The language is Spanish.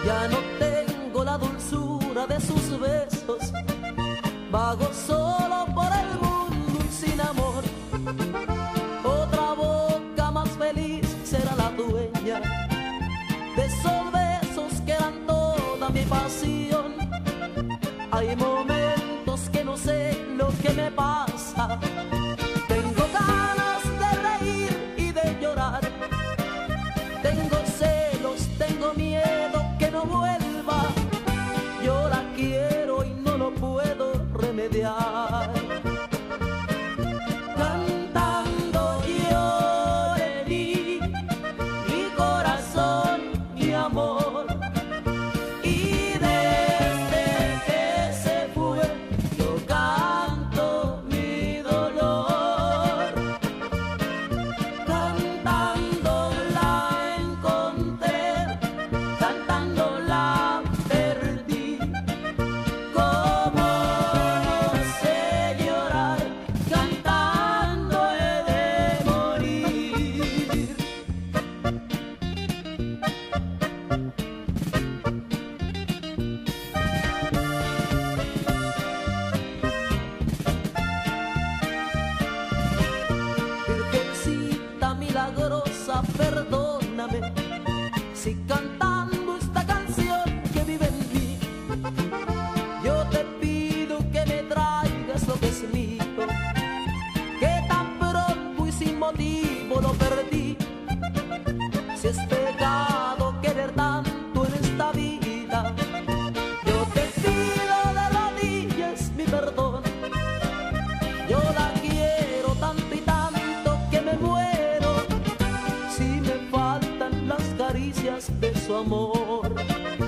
Ya no tengo la dulzura de sus besos, vago solo por el mundo y sin amor. Otra boca más feliz será la dueña de esos besos que eran toda mi pasión. Hay momentos que no sé lo que me pasa, tengo ganas de reír y de llorar, tengo celos, tengo miedo que no vuelva. Yo la quiero y no lo puedo remediar. Cantando yo le di mi corazón, mi amor, y desde que se fue yo canto mi dolor. Cantando la encontré, cantando la perdí. Como no sé llorar, cantando he de morir. Virgencita milagrosa, perdóname si cantando esta canción que vive en mí, yo te pido que me traigas lo que es mío, que tan pronto y sin motivo lo perdí. Si es pecado querer tanto en esta vida, yo te pido de rodillas mi perdón. Yo la quiero tanto y tanto que me muero si me faltan las caricias de su amor.